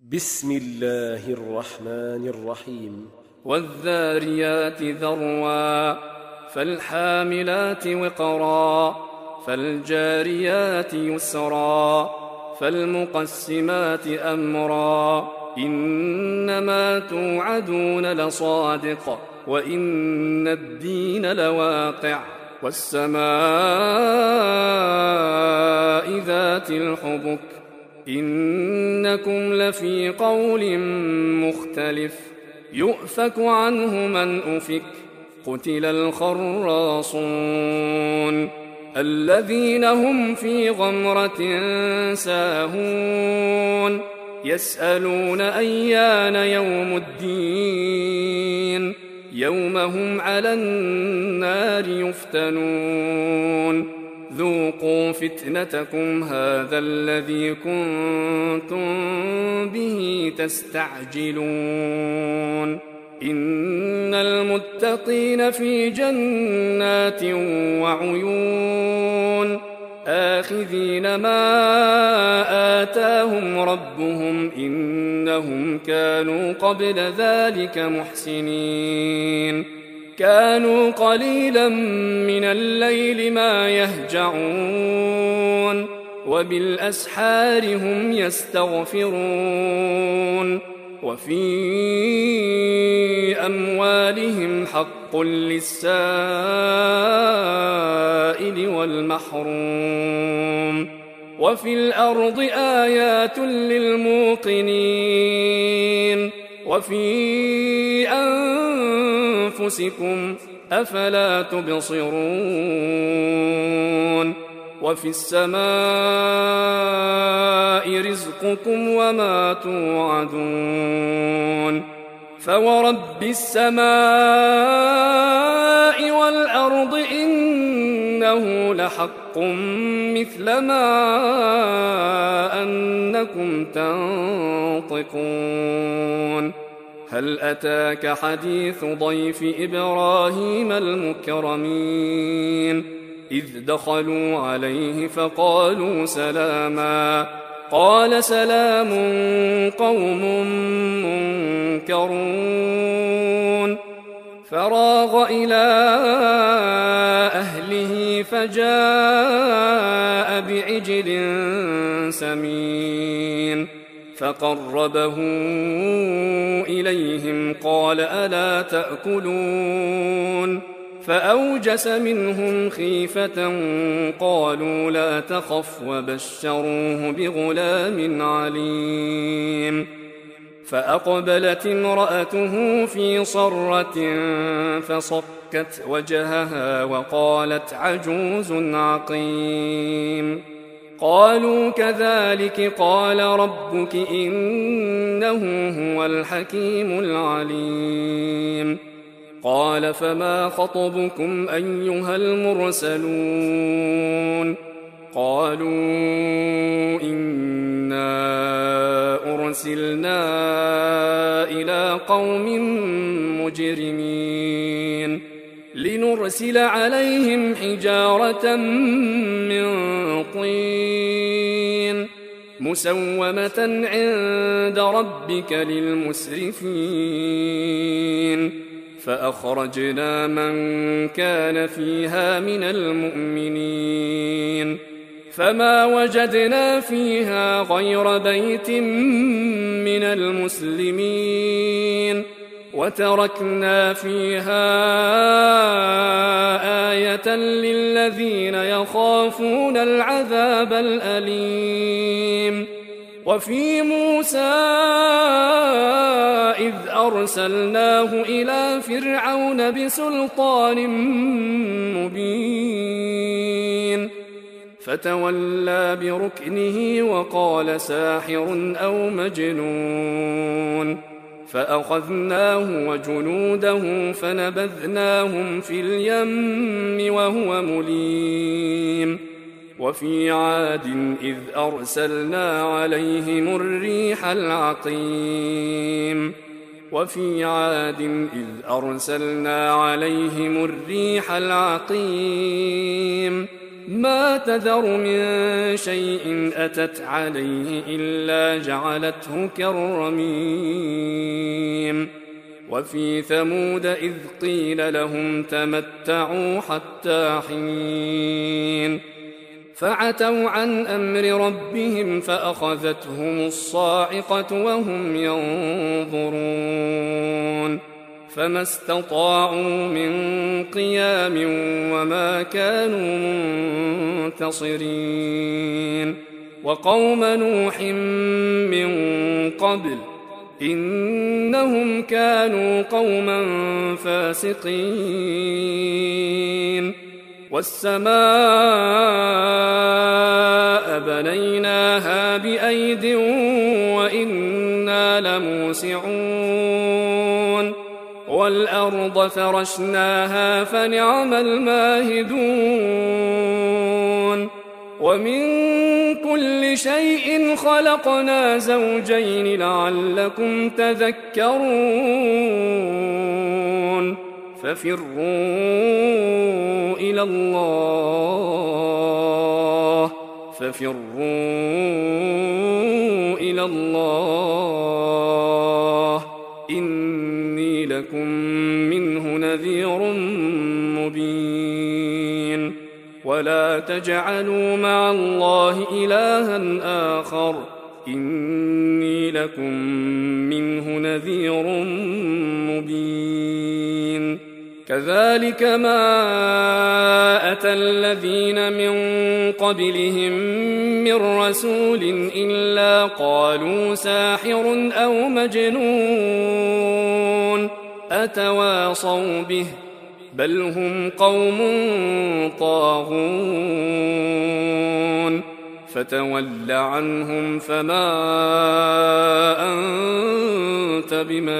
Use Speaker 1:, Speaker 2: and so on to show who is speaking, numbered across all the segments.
Speaker 1: بسم الله الرحمن الرحيم
Speaker 2: والذاريات ذروا فالحاملات وقرا فالجاريات يسرا فالمقسمات أمرا إنما توعدون لصادق وإن الدين لواقع والسماء ذات الحبك إنكم لفي قول مختلف يؤفك عنه من أفك قتل الخراصون الذين هم في غمرة ساهون يسألون أيان يوم الدين يوم هم على النار يفتنون ذوقوا فتنتكم هذا الذي كنتم به تستعجلون إن المتقين في جنات وعيون آخذين ما آتاهم ربهم إنهم كانوا قبل ذلك محسنين كانوا قليلا من الليل ما يهجعون وبالأسحار هم يستغفرون وفي أموالهم حق للسائل والمحروم وفي الأرض آيات للموقنين وفي أنفسكم أفلا تبصرون وفي السماء رزقكم وما توعدون فورب السماء والأرض إنه لحق مثل ما أنكم تنطقون هل أتاك حديث ضيف إبراهيم المكرمين إذ دخلوا عليه فقالوا سلاما قال سلام قوم منكرون فراغ إلى أهله فجاء بعجل سمين فقربه إليهم قال ألا تأكلون فأوجس منهم خيفة قالوا لا تخف وبشروه بغلام عليم فأقبلت امرأته في صرة فصكت وجهها وقالت عجوز عقيم قالوا كذلك قال ربك إنه هو الحكيم العليم قال فما خطبكم أيها المرسلون قالوا إنا أرسلنا إلى قوم مجرمين لنرسل عليهم حجارة من طين مسومة عند ربك للمسرفين فأخرجنا من كان فيها من المؤمنين فما وجدنا فيها غير بيت من المسلمين وتركنا فيها آية للذين يخافون العذاب الأليم وفي موسى إذ أرسلناه إلى فرعون بسلطان مبين فتولى بركنه وقال ساحر أو مجنون فأخذناه وجنوده فنبذناهم في اليم وهو مليم وفي عاد إذ أرسلنا عليهم الريح العقيم وفي عاد إذ أرسلنا عليهم الريح العقيم ما تذر من شيء أتت عليه إلا جعلته كالرميم وفي ثمود إذ قيل لهم تمتعوا حتى حين فعتوا عن أمر ربهم فأخذتهم الصاعقة وهم ينظرون فما استطاعوا من قيام وما كانوا منتصرين وقوم نوح من قبل إنهم كانوا قوما فاسقين والسماء بنيناها بأيد وإنا لموسعون والأرض فرشناها فنعم الماهدون ومن كل شيء خلقنا زوجين لعلكم تذكرون ففروا إلى الله إني لكم منه نذير مبين ولا تجعلوا مع الله إلها آخر إني لكم منه نذير مبين كذلك ما أتى الذين من قبلهم من رسول إلا قالوا ساحر أو مجنون أتواصوا به بل هم قوم طاغون فتول عنهم فما أنت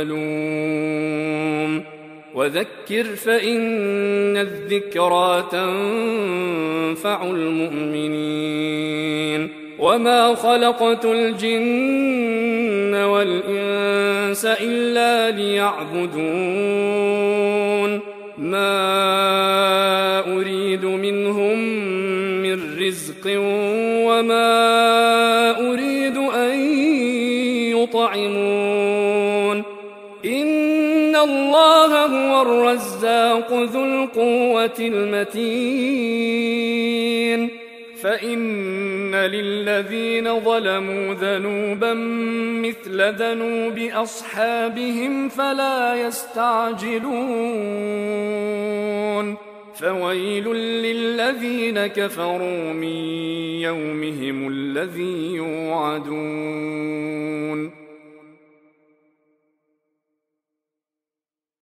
Speaker 2: بملوم وذكر فإن الذكرى تنفع المؤمنين وما خلقت الجن والإنس إلا ليعبدون ما أريد منهم من رزق وما أريد أن يطعمون إن الله هو الرزاق ذو القوة المتين فإن للذين ظلموا ذنوبا مثل ذنوب أصحابهم فلا يستعجلون فويل للذين كفروا من يومهم الذي يوعدون